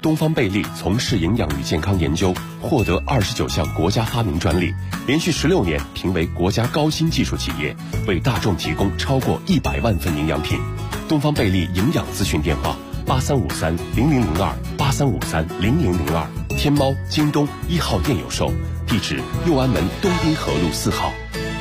东方贝利从事营养与健康研究，获得29项国家发明专利，连续16年评为国家高新技术企业，为大众提供超过100万份营养品。东方贝利营养咨询电话83530002，83530002，天猫、京东1号店有售，地址右安门东滨河路4号。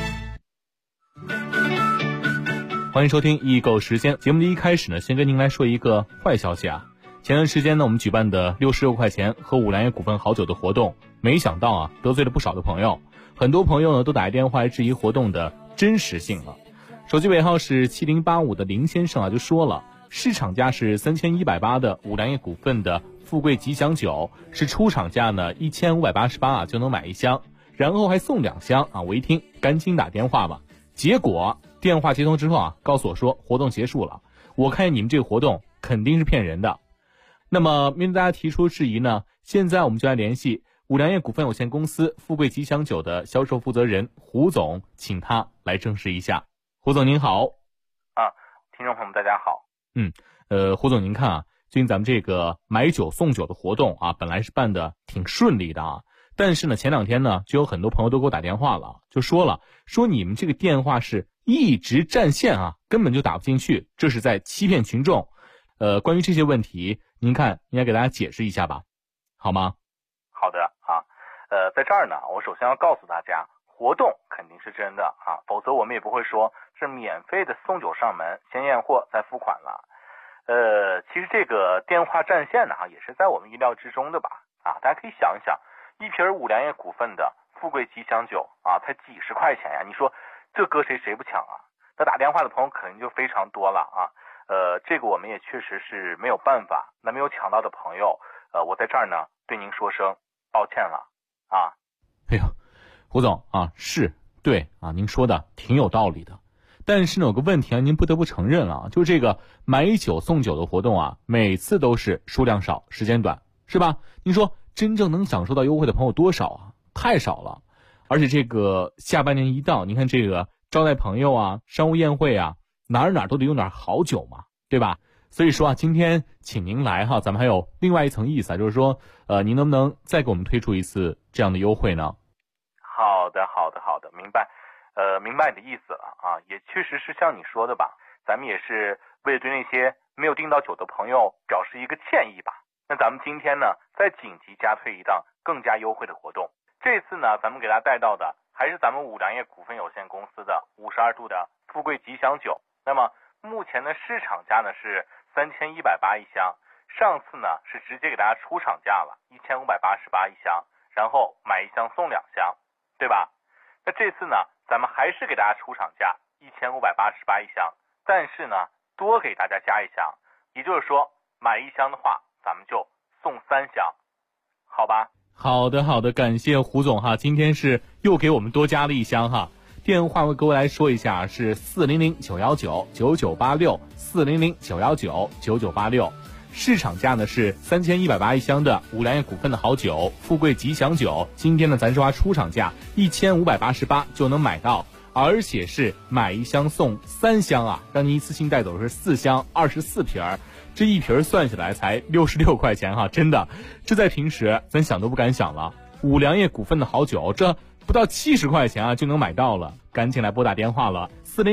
欢迎收听易购时间。节目的一开始呢，先跟您来说一个坏消息啊。前段时间呢，我们举办的66块钱喝五粮液股份好酒的活动，没想到啊，得罪了不少的朋友。很多朋友呢都打来电话来质疑活动的真实性了。手机尾号是7085的林先生啊，就说了，市场价是3180的五粮液股份的富贵吉祥酒，是出厂价呢1588啊就能买一箱，然后还送2箱啊。我一听赶紧打电话吧，结果电话接通之后啊，告诉我说活动结束了。我看见你们这个活动肯定是骗人的。那么面对大家提出质疑呢，现在我们就来联系五粮液股份有限公司富贵吉祥酒的销售负责人胡总，请他来证实一下。胡总您好。 听众朋友们大家好。 胡总您看啊，最近咱们这个买酒送酒的活动啊，本来是办的挺顺利的啊，但是呢前2天呢就有很多朋友都给我打电话了，就说你们这个电话是一直占线啊，根本就打不进去，这是在欺骗群众。关于这些问题，您看应该给大家解释一下吧，好吗？ 好的啊，在这儿呢，我首先要告诉大家，活动肯定是真的啊，否则我们也不会说是免费的送酒上门，先验货再付款了。其实这个电话占线呢，也是在我们意料之中的吧？啊，大家可以想一想，一瓶五粮液股份的富贵吉祥酒啊，才几十块钱呀，你说这搁谁不抢啊？那打电话的朋友肯定就非常多了啊。这个我们也确实是没有办法。那没有抢到的朋友，我在这儿呢对您说声抱歉了啊。 哎呦，胡总啊，是对啊，您说的挺有道理的。但是呢，有个问题啊，您不得不承认啊，就是这个买酒送酒的活动啊，每次都是数量少，时间短，是吧？您说真正能享受到优惠的朋友多少啊？太少了。而且这个下半年一到，您看这个招待朋友啊，商务宴会啊，哪儿都得用点好酒嘛，对吧？所以说啊，今天请您来哈，咱们还有另外一层意思啊，就是说您能不能再给我们推出一次这样的优惠呢？ 好的，明白。明白你的意思了啊，也确实是像你说的吧，咱们也是为了对那些没有订到酒的朋友表示一个歉意吧。那咱们今天呢，再紧急加推一档更加优惠的活动。这次呢，咱们给大家带到的还是咱们五粮液股份有限公司的52度的富贵吉祥酒。那么目前的市场价呢是3180一箱，上次呢是直接给大家出厂价了1588一箱，然后买1箱送2箱，对吧？那这次呢，咱们还是给大家出厂价1588一箱，但是呢，多给大家加1箱，也就是说，买1箱的话，咱们就送3箱，好吧？ 好的，感谢胡总哈，今天是又给我们多加了1箱哈。电话我各位来说一下，是400-919-9986，400-919-9986。市场价呢是3180一箱的五粮液股份的好酒富贵吉祥酒，今天呢咱是花出厂价1588就能买到，而且是买1箱送3箱啊，让您一次性带走是4箱24瓶，这一瓶算下来才66块钱哈，真的，这在平时咱想都不敢想了。五粮液股份的好酒，这不到70块钱啊就能买到了，赶紧来拨打电话了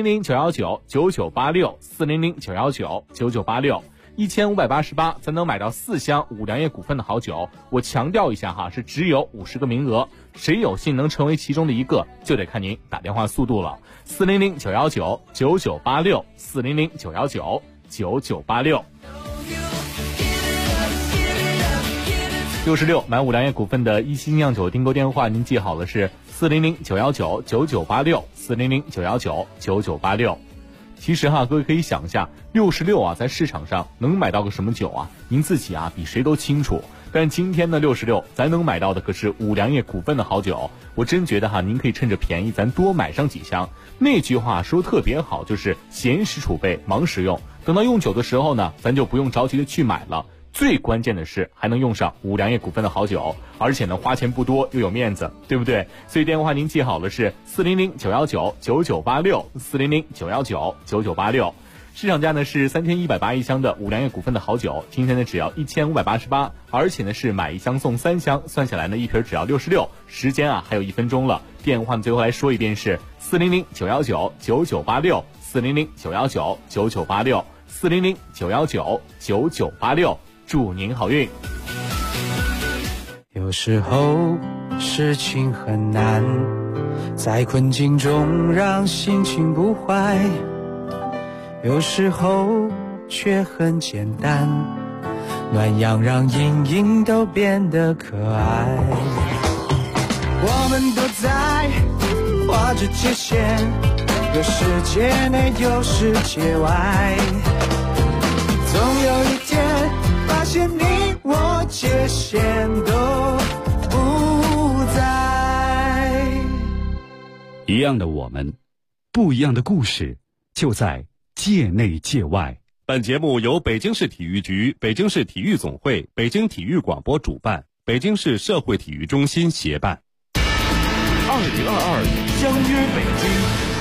，400-919-9986，400-919-9986，1588才能买到4箱五粮液股份的好酒。我强调一下哈，是只有50个名额，谁有幸能成为其中的一个，就得看您打电话速度了。400-919-9986，400-919-9986。66买五粮液股份的一星酿酒订购电话，您记好了是400-919-9986，400-919-9986。其实哈，各位可以想一下，66啊，在市场上能买到个什么酒啊？您自己啊，比谁都清楚。但今天的66，咱能买到的可是五粮液股份的好酒。我真觉得哈，您可以趁着便宜，咱多买上几箱。那句话说特别好，就是闲时储备，忙时用。等到用酒的时候呢，咱就不用着急的去买了。最关键的是还能用上五粮液股份的好酒，而且呢花钱不多又有面子，对不对？所以电话您记好了是400-919-9986，400-919-9986。 市场价呢是3180一箱的五粮液股份的好酒，今天呢只要1588，而且呢是买1箱送3箱，算下来呢一瓶只要66，时间啊还有1分钟了。电话呢最后来说一遍是400-919-9986，400-919-9986，400-919-9986，祝您好运。 有时候事情很难，在困境中让心情不坏，有时候却很简单，暖阳让阴影都变得可爱。我们都在画着界限，有世界内有世界外，总有一天发现你我界限都不在。 一样的我们，不一样的故事，就在界内界外。 本节目由北京市体育局、北京市体育总会、北京体育广播主办，北京市社会体育中心协办。 2022相约北京。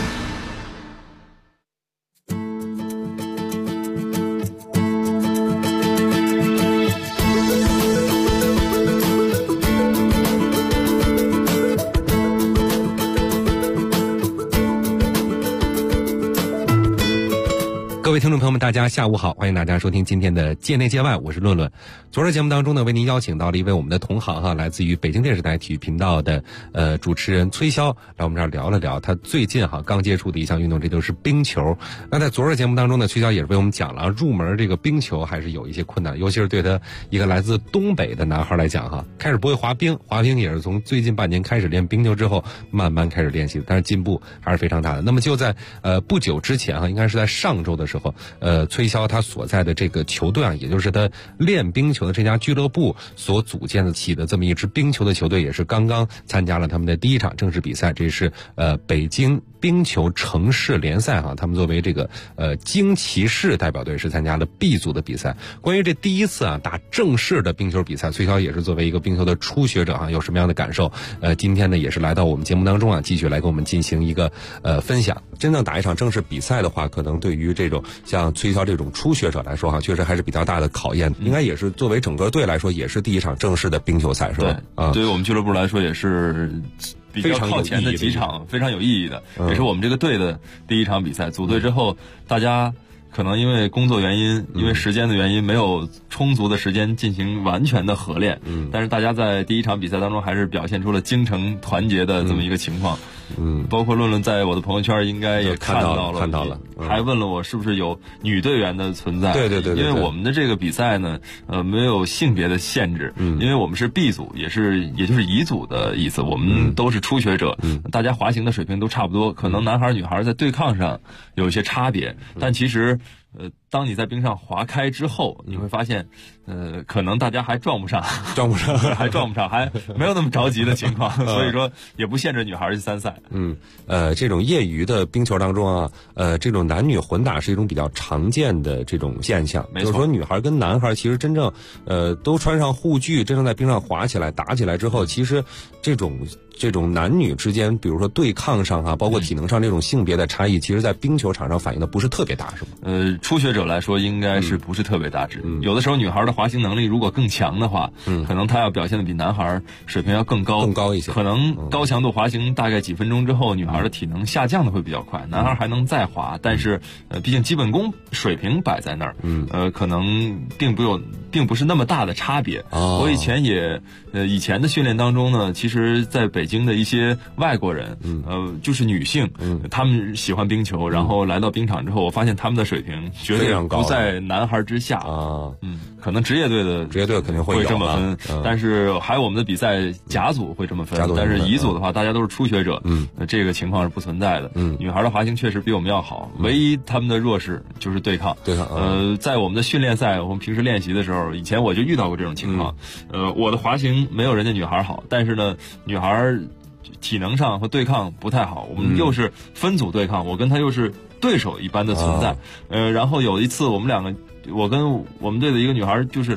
各位听众朋友们，大家下午好，欢迎大家收听今天的界内界外，我是论论。昨儿节目当中呢，为您邀请到了一位我们的同行来自于北京电视台体育频道的主持人崔潇，来我们这儿聊了聊他最近刚接触的一项运动，这就是冰球。那在昨儿节目当中呢，崔潇也是为我们讲了入门这个冰球还是有一些困难，尤其是对他一个来自东北的男孩来讲开始不会滑冰也是从最近半年开始练冰球之后慢慢开始练习的，但是进步还是非常大的。那么就在不久之前应该是在上周的时候，崔潇他所在的这个球队也就是他练冰球的这家俱乐部所组建起的这么一支冰球的球队，也是刚刚参加了他们的第一场正式比赛，这是北京冰球城市联赛他们作为这个京骑士代表队是参加了 B 组的比赛。关于这第一次打正式的冰球比赛，崔潇也是作为一个冰球的初学者有什么样的感受？今天呢也是来到我们节目当中继续来跟我们进行一个分享。 真正打一场正式比赛的话，可能对于这种像崔潇这种初学者来说确实还是比较大的考验。应该也是作为整个队来说，也是第一场正式的冰球赛，是吧？ 对于我们俱乐部来说，也是比较靠前的几场非常有意义的，也是我们这个队的第一场比赛。组队之后，大家可能因为工作原因，因为时间的原因，没有充足的时间进行完全的合练。但是大家在第一场比赛当中还是表现出了精诚团结的这么一个情况。包括论论在我的朋友圈应该也看到了，还问了我是不是有女队员的存在。 对， 因为我们的这个比赛呢，没有性别的限制，因为我们是 B 组，也就是乙组的意思，我们都是初学者，大家滑行的水平都差不多，可能男孩女孩在对抗上有一些差别，但其实当你在冰上滑开之后，你会发现，可能大家还撞不上，还没有那么着急的情况，所以说也不限制女孩去参赛。 这种业余的冰球当中这种男女混打是一种比较常见的这种现象。 没错， 就是说女孩跟男孩其实真正都穿上护具，真正在冰上滑起来打起来之后，其实这种男女之间，比如说对抗上包括体能上这种性别的差异，其实在冰球场上反映的不是特别大，是吗？ 初学者来说应该是不是特别大，有的时候女孩的滑行能力如果更强的话，可能她要表现的比男孩水平要更高一些，可能高强度滑行大概几分钟之后，女孩的体能下降的会比较快，男孩还能再滑，但是毕竟基本功水平摆在那儿，可能并不是那么大的差别。我以前的训练当中呢，其实在北京的一些外国人，就是女性，他们喜欢冰球，然后来到冰场之后，我发现他们的水平绝对不在男孩之下可能职业队肯定会这么分，但是还有我们的比赛甲组会这么分，但是乙组的话，大家都是初学者，这个情况是不存在的。女孩的滑行确实比我们要好，唯一他们的弱势就是对抗。在我们的训练赛，我们平时练习的时候，以前我就遇到过这种情况。我的滑行没有人家女孩好，但是呢，女孩体能上和对抗不太好，我们又是分组对抗，我跟她又是对手一般的存在。然后有一次我跟我们队的一个女孩就是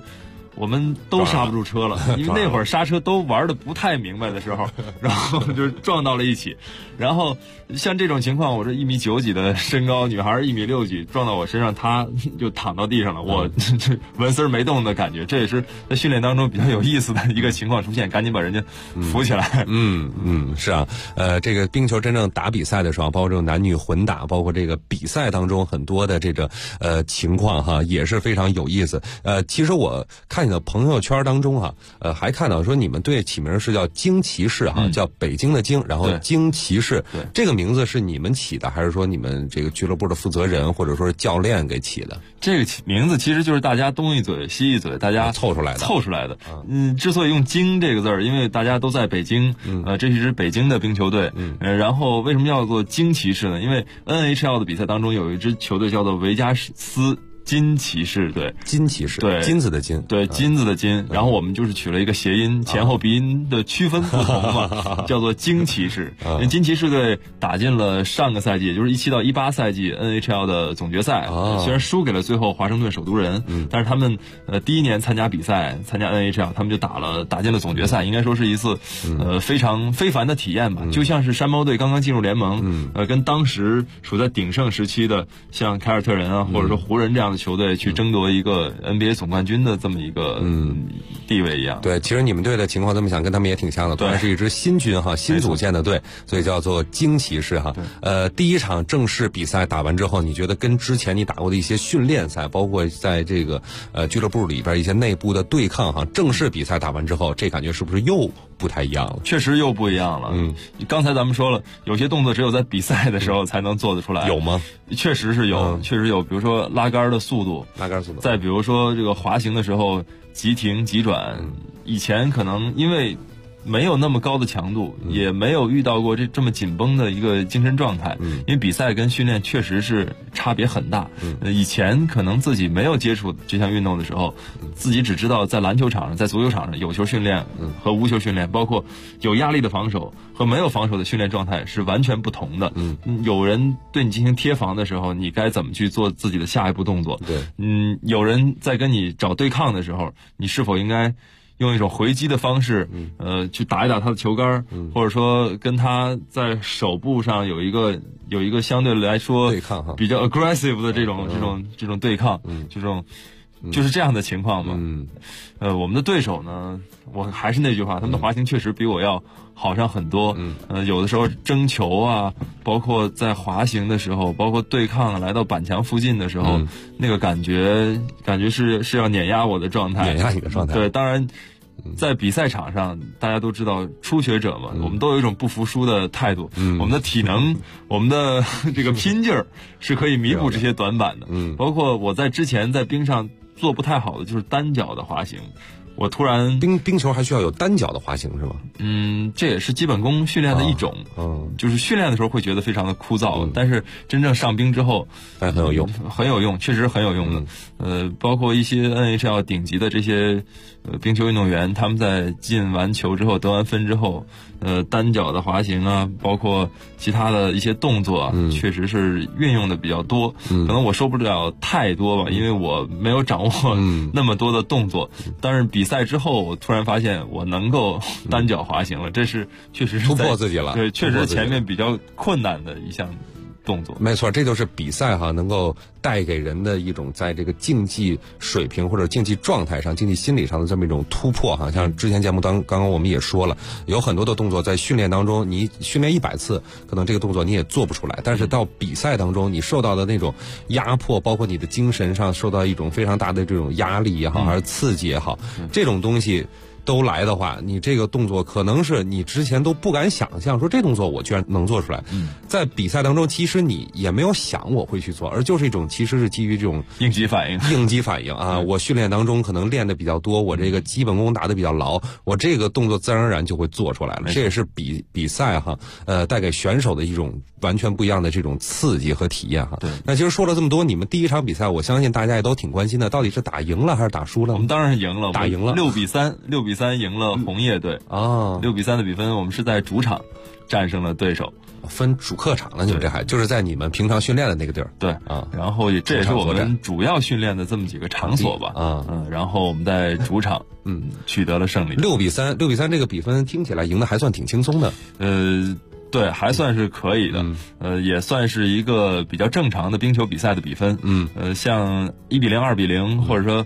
我们都刹不住车了，因为那会儿刹车都玩的不太明白的时候，然后就是撞到了一起。然后像这种情况，我这1.9米几的身高，女孩1.6米几撞到我身上，她就躺到地上了，我纹丝没动的感觉。这也是在训练当中比较有意思的一个情况出现，赶紧把人家扶起来。 是啊，这个冰球真正打比赛的时候，包括这种男女混打，包括这个比赛当中很多的这个情况哈，也是非常有意思。其实我看你的朋友圈当中哈，还看到说你们队起名是叫惊骑士哈，叫北京的京，然后惊骑士，这个名字是你们起的，还是说你们这个俱乐部的负责人或者说是教练给起的？ 这个名字其实就是大家东一嘴西一嘴，大家凑出来的。 之所以用京这个字儿，因为大家都在北京，这是一支北京的冰球队，然后为什么要做惊骑士呢？因为 NHL 的比赛当中有一支球队叫做维加斯金骑士队， 金骑士， 对， 金子的金， 对，金子的金，然后我们就是取了一个谐音，前后鼻音的区分不同嘛，叫做金骑士。金骑士队打进了上个赛季，也就是17到18赛季 NHL 的总决赛，虽然输给了最后华盛顿首都人，但是他们第一年参加比赛，参加 NHL， 他们就打进了总决赛，应该说是一次非常非凡的体验吧，就像是山猫队刚刚进入联盟，跟当时处在鼎盛时期的像凯尔特人啊，或者说湖人这样的球队去争夺一个 NBA 总冠军的这么一个地位一样。 对，其实你们队的情况这么想跟他们也挺像的，同样是一支新军哈，新组建的队，所以叫做惊骑士哈。第一场正式比赛打完之后，你觉得跟之前你打过的一些训练赛，包括在这个俱乐部里边一些内部的对抗哈，正式比赛打完之后，这感觉是不是又不太一样了？ 确实又不一样了。刚才咱们说了，有些动作只有在比赛的时候才能做得出来。 有吗？ 确实是有，确实有。比如说拉杆的速度，再比如说这个滑行的时候急停急转，以前可能因为没有那么高的强度，也没有遇到过这么紧绷的一个精神状态，因为比赛跟训练确实是差别很大。以前可能自己没有接触这项运动的时候，自己只知道在篮球场上、在足球场上有球训练和无球训练，包括有压力的防守和没有防守的训练状态是完全不同的。有人对你进行贴防的时候，你该怎么去做自己的下一步动作？有人在跟你找对抗的时候，你是否应该用一种回击的方式，去打一打他的球杆，或者说跟他在手部上有一个相对来说对抗比较 aggressive 的这种对抗，就是这样的情况嘛。我们的对手呢，我还是那句话，他们的滑行确实比我要好上很多。有的时候争球啊，包括在滑行的时候，包括对抗来到板墙附近的时候，那个感觉是要碾压我的状态， 碾压你的状态。 对，当然在比赛场上，大家都知道初学者嘛，我们都有一种不服输的态度。我们的体能，我们的这个拼劲儿是可以弥补这些短板的。包括我在之前在冰上做不太好的就是单脚的滑行，我突然冰球还需要有单脚的滑行是吗？ 这也是基本功训练的一种。就是训练的时候会觉得非常的枯燥，但是真正上冰之后， 但很有用， 很有用，确实很有用的。包括一些 NHL 顶级的这些冰球运动员，他们在进完球之后得完分之后，单脚的滑行啊，包括其他的一些动作啊，确实是运用的比较多。可能我说不了太多吧，因为我没有掌握那么多的动作。但是比赛之后，我突然发现我能够单脚滑行了，这是确实是突破自己了。 对，确实前面比较困难的一项动作。 没错，这就是比赛哈能够带给人的一种在这个竞技水平或者竞技状态上、竞技心理上的这么一种突破哈。像之前节目刚刚我们也说了，有很多的动作在训练当中，你训练100次，可能这个动作你也做不出来，但是到比赛当中，你受到的那种压迫，包括你的精神上受到一种非常大的这种压力也好，还是刺激也好，这种东西都来的话，你这个动作可能是你之前都不敢想象，说这动作我居然能做出来。在比赛当中，其实你也没有想我会去做，而就是一种其实是基于这种应激反应啊。我训练当中可能练的比较多，我这个基本功打得比较牢，我这个动作自然而然就会做出来了。这也是比赛哈带给选手的一种完全不一样的这种刺激和体验哈。 对。 那其实说了这么多，你们第一场比赛，我相信大家也都挺关心的，到底是打赢了还是打输了？ 我们当然是赢了， 打赢了 ，6-3赢了红叶队啊 ，6-3的比分，我们是在主场战胜了对手。 分主客场了，你们这还就是在你们平常训练的那个地儿。 对啊，然后这也是我们主要训练的这么几个场所吧。然后我们在主场取得了胜利。 6-3这个比分听起来赢的还算挺轻松的。 对，还算是可以的，也算是一个比较正常的冰球比赛的比分。像1-0、2-0，或者说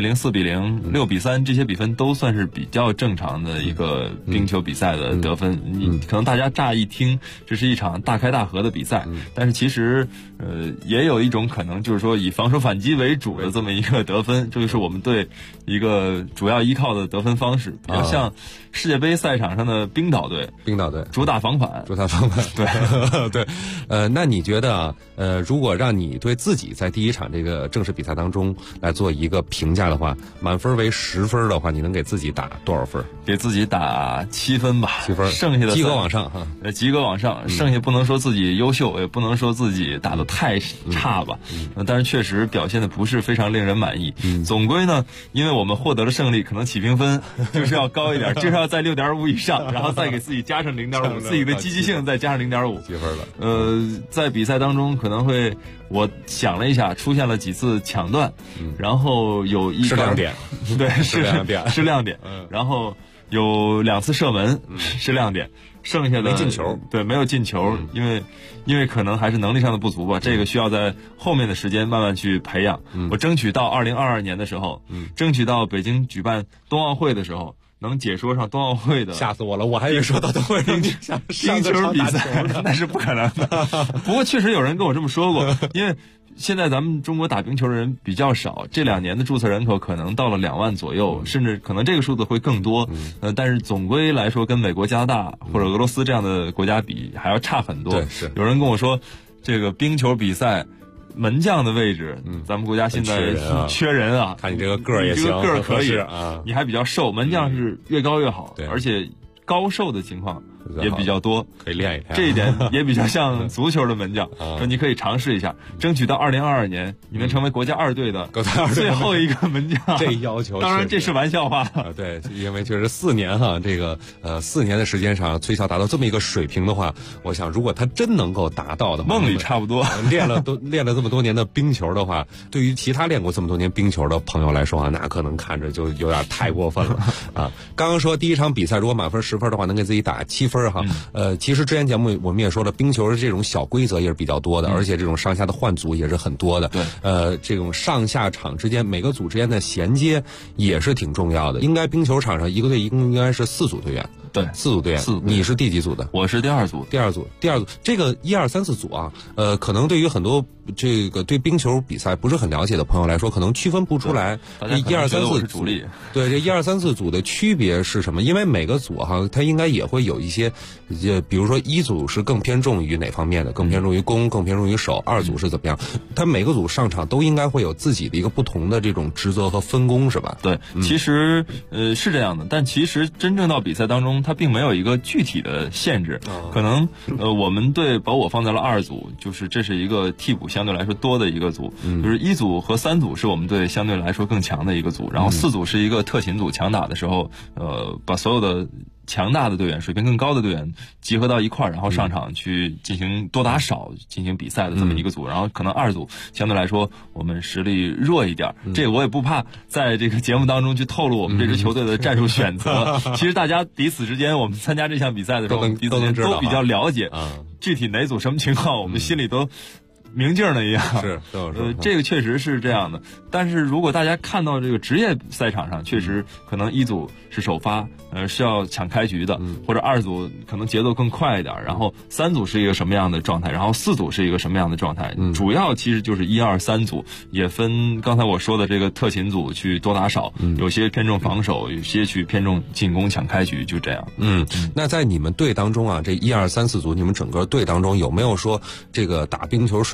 3-0、4-0、6-3这些比分都算是比较正常的一个冰球比赛的得分。你可能大家乍一听这是一场大开大合的比赛，但是其实也有一种可能，就是说以防守反击为主的这么一个得分，这就是我们队一个主要依靠的得分方式，比较像世界杯赛场上的冰岛队主打防反。 对对，那你觉得如果让你对自己在第一场这个正式比赛当中来做一个评价的话，满分为10分的话，你能给自己打多少分？ 给自己打7分吧 ，7分， 剩下的及格往上哈， 及格往上，剩下不能说自己优秀，也不能说自己打得太差吧，但是确实表现的不是非常令人满意。总归呢，因为我们获得了胜利，可能起评分就是要高一点，就是要在6.5以上，然后再给自己加上0.5，自己的积极性再加上0.5， 几分了。 在比赛当中可能会，我想了一下，出现了几次抢断，然后有一是亮点， 对，是亮点，然后有2次射门是亮点，剩下的没进球， 对，没有进球，因为可能还是能力上的不足吧，这个需要在后面的时间慢慢去培养。我争取到2022年的时候，争取到北京举办冬奥会的时候，能解说上冬奥会的。 吓死我了，我还以为说到冬奥会冰球比赛，那是不可能的。不过确实有人跟我这么说过，因为现在咱们中国打冰球的人比较少，这2年的注册人口可能到了2万左右，甚至可能这个数字会更多。但是总归来说，跟美国、加拿大或者俄罗斯这样的国家比，还要差很多。 对，是有人跟我说，这个冰球比赛门将的位置，咱们国家现在缺人啊。 看你这个个儿也行， 这个个儿可以啊， 你还比较瘦，门将是越高越好， 对， 而且高瘦的情况也比较多， 可以练一练。 这一点也比较像足球的门将，说你可以尝试一下，争取到2022年你能成为国家2队的最后一个门将。 这要求当然这是玩笑话对，因为确实4年哈，这个4年的时间上，崔晓达到这么一个水平的话，我想如果他真能够达到的话， 梦里差不多。 练了这么多年的冰球的话，对于其他练过这么多年冰球的朋友来说啊，那可能看着就有点太过分了啊。刚刚说第一场比赛如果满分10分的话，能给自己打7分哈。其实之前节目我们也说了，冰球这种小规则也是比较多的，而且这种上下的换组也是很多的。 对， 这种上下场之间每个组之间的衔接也是挺重要的。应该冰球场上一个队一共应该是4组队员。 对 ，4组队员。你是第几组的？ 我是第2组。 第二组，这个1、2、3、4组啊，可能对于很多这个对冰球比赛不是很了解的朋友来说，可能区分不出来。 这1、2、3、4主力。 对，这1、2、3、4组的区别是什么？因为每个组哈，它应该也会有一些，比如说1组是更偏重于哪方面的，更偏重于攻，更偏重于守；2组是怎么样？它每个组上场都应该会有自己的一个不同的这种职责和分工，是吧？ 对，其实是这样的，但其实真正到比赛当中，它并没有一个具体的限制。可能我们队把我放在了2组，就是这是一个替补相对来说多的一个组，就是1组和3组是我们队相对来说更强的一个组，然后4组是一个特勤组，强打的时候，把所有的强大的队员、水平更高的队员集合到一块儿，然后上场去进行多打少进行比赛的这么一个组。然后可能2组相对来说我们实力弱一点，这个我也不怕在这个节目当中去透露我们这支球队的战术选择。其实大家彼此之间，我们参加这项比赛的时候，彼此之间都比较了解，具体哪组什么情况，我们心里都明镜的一样。 是， 这个确实是这样的。但是如果大家看到这个职业赛场上，确实可能1组是首发，是要抢开局的，或者2组可能节奏更快一点，然后3组是一个什么样的状态，然后4组是一个什么样的状态。主要其实就是1、2、3组，也分刚才我说的这个特勤组去多打少，有些偏重防守，有些去偏重进攻抢开局，就这样。 那在你们队当中啊，这1、2、3、4组，你们整个队当中有没有说这个打冰球水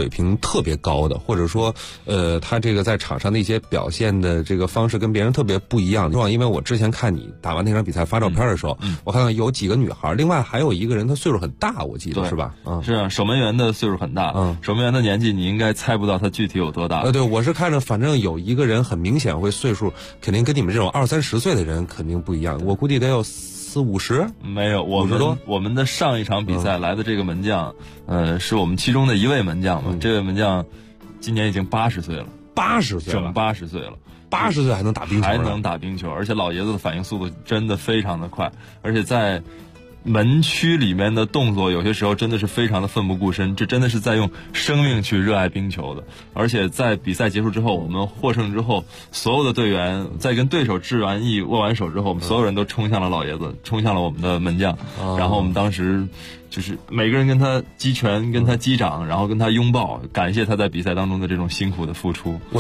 水平特别高的，或者说他这个在场上的一些表现的这个方式跟别人特别不一样。因为我之前看你打完那场比赛发照片的时候，我看到有几个女孩，另外还有一个人他岁数很大，我记得是吧？ 是啊，守门员的岁数很大，守门员的年纪你应该猜不到他具体有多大。 对，我是看着反正有一个人很明显会岁数肯定跟你们这种20-30岁的人肯定不一样，我估计得有40-50。 没有，我们的上一场比赛来的这个门将，是我们其中的一位门将嘛，这位门将今年已经80岁了 ，80岁了， 整80岁了。 80岁还能打冰球， 还能打冰球，而且老爷子的反应速度真的非常的快，而且在门区里面的动作有些时候真的是非常的奋不顾身，这真的是在用生命去热爱冰球的。而且在比赛结束之后，我们获胜之后，所有的队员在跟对手致完意握完手之后，我们所有人都冲向了老爷子，冲向了我们的门将，然后我们当时就是每个人跟他击拳，跟他击掌，然后跟他拥抱，感谢他在比赛当中的这种辛苦的付出。 我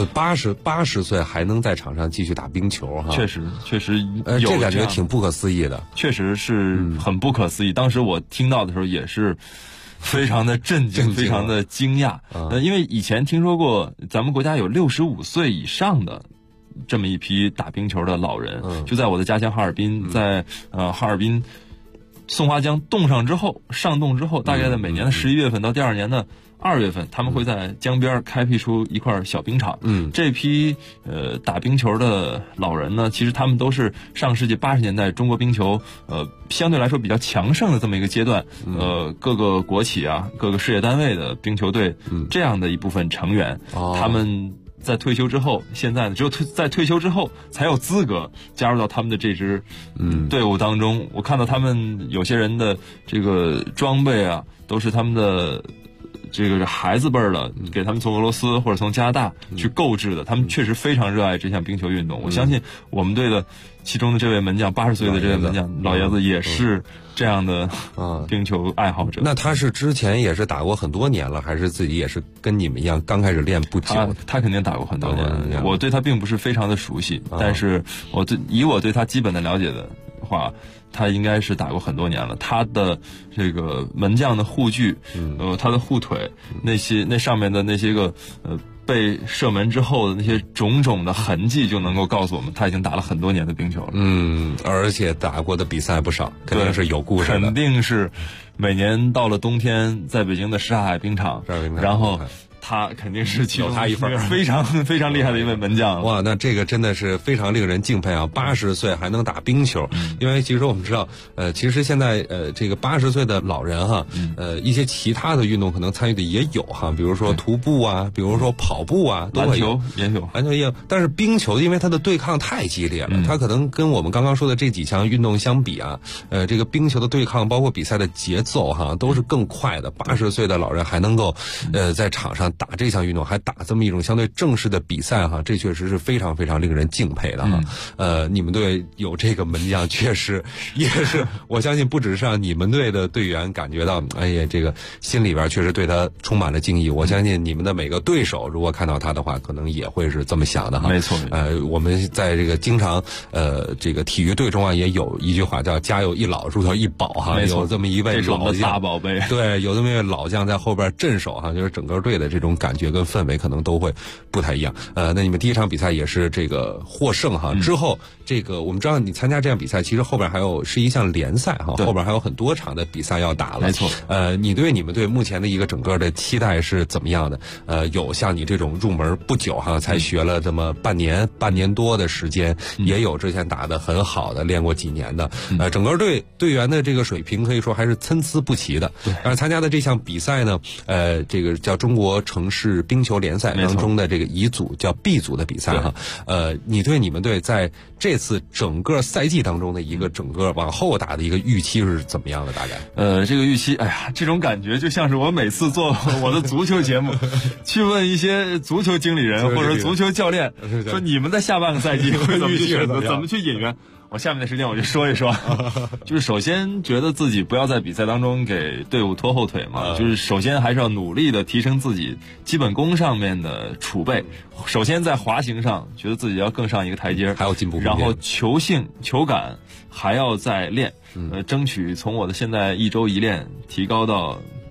80岁还能在场上继续打冰球哈， 确实有这感觉挺不可思议的， 确实是很不可思议。当时我听到的时候也是非常的震惊，非常的惊讶。因为以前听说过咱们国家有65岁以上的这么一批打冰球的老人，就在我的家乡哈尔滨，在哈尔滨松花江冻上之后，上冻之后，大概在每年的11月份到第2年的2月份，他们会在江边开辟出一块小冰场。这批打冰球的老人呢，其实他们都是上世纪80年代中国冰球相对来说比较强盛的这么一个阶段，各个国企啊，各个事业单位的冰球队这样的一部分成员，他们在退休之后，现在呢只有在退休之后才有资格加入到他们的这支队伍当中。我看到他们有些人的这个装备啊，都是他们的这个孩子辈儿的，给他们从俄罗斯或者从加拿大去购置的，他们确实非常热爱这项冰球运动。我相信我们队的其中的这位门将，80岁的这位门将老爷子也是这样的冰球爱好者。 那他是之前也是打过很多年了，还是自己也是跟你们一样刚开始练不久？ 他肯定打过很多年，我对他并不是非常的熟悉，但是以我对他基本的了解的话，他应该是打过很多年了。他的这个门将的护具，他的护腿，那上面的那些个被射门之后的那些种种的痕迹，就能够告诉我们他已经打了很多年的冰球了。 而且打过的比赛不少，肯定是有故事的。 肯定是每年到了冬天，在北京的什刹海冰场，然后他肯定是有他一份非常非常厉害的一位门将。 哇，那这个真的是非常令人敬佩啊！80岁还能打冰球，因为其实我们知道，其实现在这个80岁的老人哈，一些其他的运动可能参与的也有哈，比如说徒步啊，比如说跑步啊， 篮球也有， 篮球也有。但是冰球因为它的对抗太激烈了，它可能跟我们刚刚说的这几项运动相比啊，这个冰球的对抗包括比赛的节奏哈，都是更快的。80岁的老人还能够在场上打这项运动，还打这么一种相对正式的比赛哈，这确实是非常非常令人敬佩的哈。你们队有这个门将，确实也是，我相信不只是让你们队的队员感觉到，哎呀，这个心里边确实对他充满了敬意。我相信你们的每个对手，如果看到他的话，可能也会是这么想的哈。 没错。 我们在这个经常这个体育队中啊，也有一句话叫"家有一老，如有一宝"哈。有这么一位老将， 大宝贝。 对，有这么一位老将在后边镇守哈，就是整个队的这种感觉跟氛围可能都会不太一样。那你们第一场比赛也是这个获胜哈，之后这个我们知道你参加这样比赛，其实后边还是一项联赛哈，后边还有很多场的比赛要打了。 没错。 你对你们队目前的一个整个的期待是怎么样的？有像你这种入门不久哈，才学了这么半年多的时间，也有之前打得很好的，练过几年的。整个队员的这个水平可以说还是参差不齐的。而参加的这项比赛呢，这个叫中国城市冰球联赛当中的这个乙组叫 B 组的比赛哈。你对你们队在这次整个赛季当中的一个整个往后打的一个预期是怎么样的？大概这个预期，哎呀，这种感觉就像是我每次做我的足球节目，去问一些足球经理人或者足球教练，说你们在下半个赛季会怎么去选择，怎么去引援。我下面的时间我就说一说，就是首先觉得自己不要在比赛当中给队伍拖后腿嘛，就是首先还是要努力的提升自己基本功上面的储备。首先在滑行上觉得自己要更上一个台阶， 还要进步， 然后球性球感还要再练，争取从我的现在1周1练提高到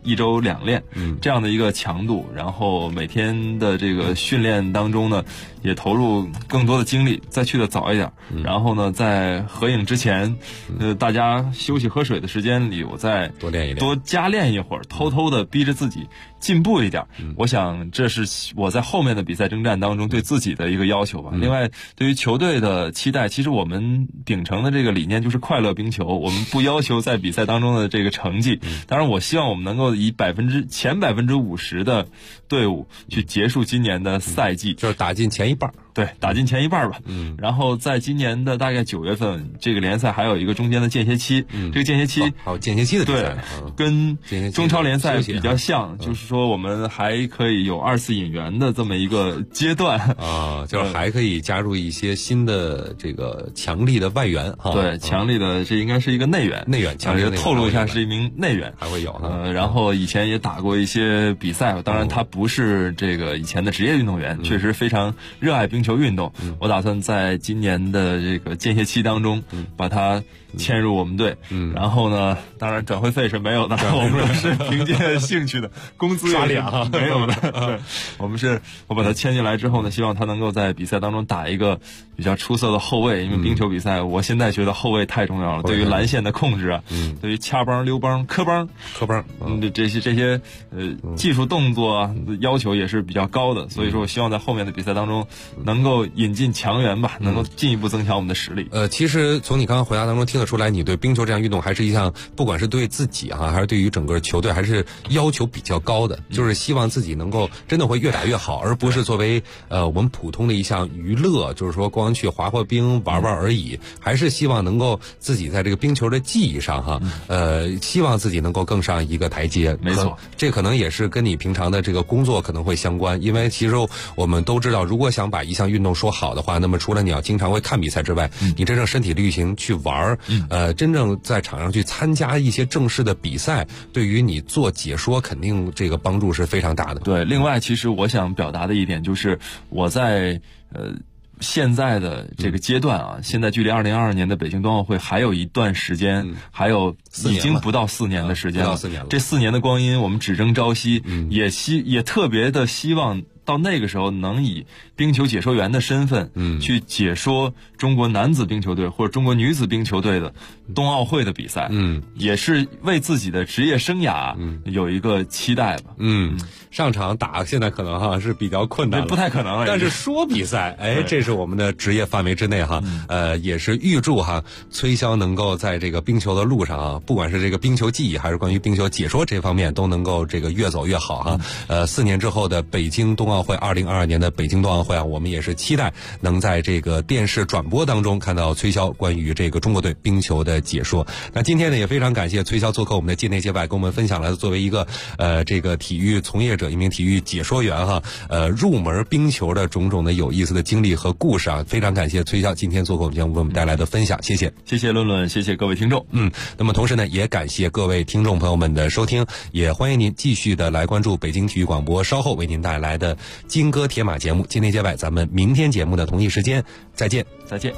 1周2练，这样的一个强度，然后每天的这个训练当中呢，也投入更多的精力，再去的早一点，然后呢，在合影之前，大家休息喝水的时间里，我再多练一练， 多加练一会儿，偷偷的逼着自己进步一点。我想这是我在后面的比赛征战当中对自己的一个要求吧。另外，对于球队的期待，其实我们秉承的这个理念就是快乐冰球，我们不要求在比赛当中的这个成绩。当然，我希望我们能够以前50%的队伍去结束今年的赛季， 就是打进前一半。 对，打进前一半吧。然后在今年的大概9月份，这个联赛还有一个中间的间歇期。这个间歇期还有间歇期的比赛， 跟中超联赛比较像，就是说我们还可以有2次引援的这么一个阶段啊，就是还可以加入一些新的这个强力的外援哈。 对，强力的这应该是一个内援，强烈透露一下是一名内援， 还会有然后以前也打过一些比赛，当然他不是这个以前的职业运动员，确实非常热爱冰球运动。我打算在今年的这个间歇期当中把他迁入我们队。然后呢，当然转会费是没有的，我们是凭借兴趣的，工资也没有的。对，我把他迁进来之后呢，希望他能够在比赛当中打一个比较出色的后卫，因为冰球比赛我现在觉得后卫太重要了，对于蓝线的控制啊，对于掐帮、溜帮、磕帮，这些技术动作啊要求也是比较高的，所以说我希望在后面的比赛当中能够引进强援吧，能够进一步增强我们的实力。 其实从你刚刚回答当中听得出来，你对冰球这项运动还是一项，不管是对自己还是对于整个球队，还是要求比较高的，就是希望自己能够真的会越打越好，而不是作为我们普通的一项娱乐，就是说光去滑冰玩而已，还是希望能够自己在这个冰球的技艺上希望自己能够更上一个台阶。 没错， 这可能也是跟你平常的这个工作可能会相关，因为其实我们都知道，如果想把一项运动说好的话，那么除了你要经常会看比赛之外，你真正身体力行去玩，真正在场上去参加一些正式的比赛，对于你做解说肯定这个帮助是非常大的。 对，另外其实我想表达的一点就是我在现在的这个阶段啊，现在距离2022年的北京冬奥会还有一段时间，还有已经不到4年的时间了。这4年的光阴，我们只争朝夕，也特别的希望到那个时候能以冰球解说员的身份，去解说中国男子冰球队或者中国女子冰球队的冬奥会的比赛，也是为自己的职业生涯有一个期待吧。 上场打现在可能是比较困难了， 不太可能了。 但是说比赛，这是我们的职业范围之内也是预祝崔潇能够在这个冰球的路上不管是这个冰球技艺还是关于冰球解说这方面，都能够这个越走越好4年之后的北京冬奥会，2022年的北京冬奥会我们也是期待能在这个电视转播当中看到崔潇关于这个中国队冰球的解说。那今天呢，也非常感谢崔潇做客我们的界内界外，跟我们分享了作为一个这个体育从业者，一名体育解说员入门冰球的种种的有意思的经历和故事非常感谢崔潇今天做客我们节目为我们带来的分享，谢谢论论，谢谢各位听众。 那么同时呢，也感谢各位听众朋友们的收听，也欢迎您继续的来关注北京体育广播稍后为您带来的金戈铁马节目界内界外，咱们明天节目的同一时间再见。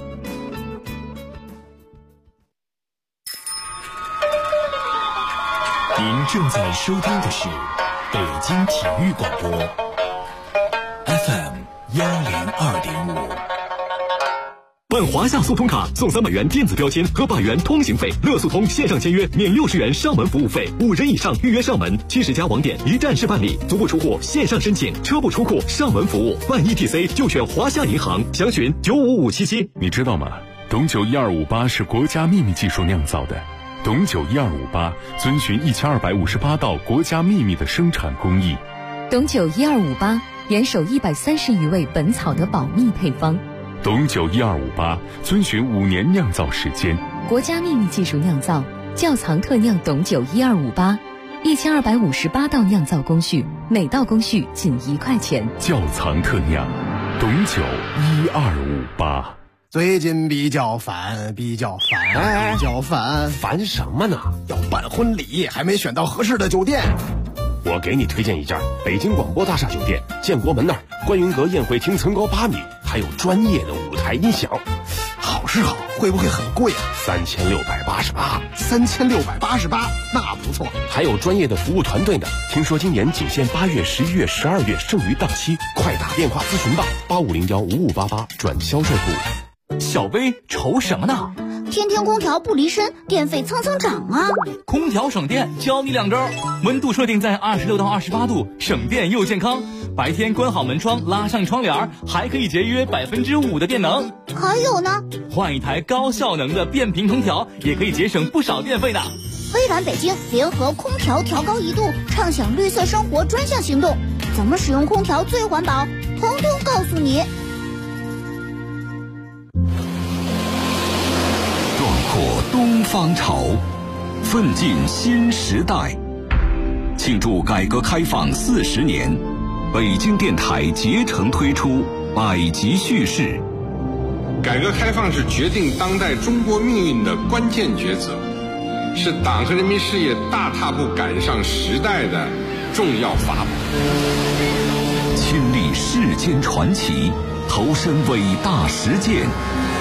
您正在收听的是北京体育广播 FM 102.5。 办华夏速通卡送300元电子标签和100元通行费，乐速通线上签约免60元上门服务费，5人以上预约上门，70家网点一站式办理，足不出户线上申请，车不出库上门服务，办 ETC 就选华夏银行，详询95577。 你知道吗？董酒1258是国家秘密技术酿造的。董酒1258遵循1258道国家秘密的生产工艺。 董酒1258严守130余味本草的保密配方。 董酒1258遵循5年酿造时间， 国家秘密技术酿造，窖藏特酿董酒1258，1258道酿造工序，每道工序仅1块钱。 窖藏特酿，董酒1258。 最近比较烦， 烦什么呢？ 要办婚礼，还没选到合适的酒店。 我给你推荐一家北京广播大厦酒店，建国门那儿，观云阁宴会厅层高8米，还有专业的舞台音响。 好是好， 会不会很贵啊 ？3688。 3688，那不错。 还有专业的服务团队呢。听说今年仅限8月、11月、12月，剩余档期，快打电话咨询吧，85015588转销售部。 小薇愁什么呢？ 天天空调不离身，电费蹭蹭涨啊！ 空调省电，教你2招：温度设定在26到28度，省电又健康；白天关好门窗，拉上窗帘，还可以节约5%的电能。 还有呢， 换一台高效能的变频空调，也可以节省不少电费呢。 微软北京联合空调调高1度，畅享绿色生活专项行动，怎么使用空调最环保，通通告诉你。 破东方潮，奋进新时代。庆祝改革开放40年，北京电台竭诚推出百集叙事。 改革开放是决定当代中国命运的关键抉择，是党和人民事业大踏步赶上时代的重要法宝。 亲历世间传奇，投身伟大实践，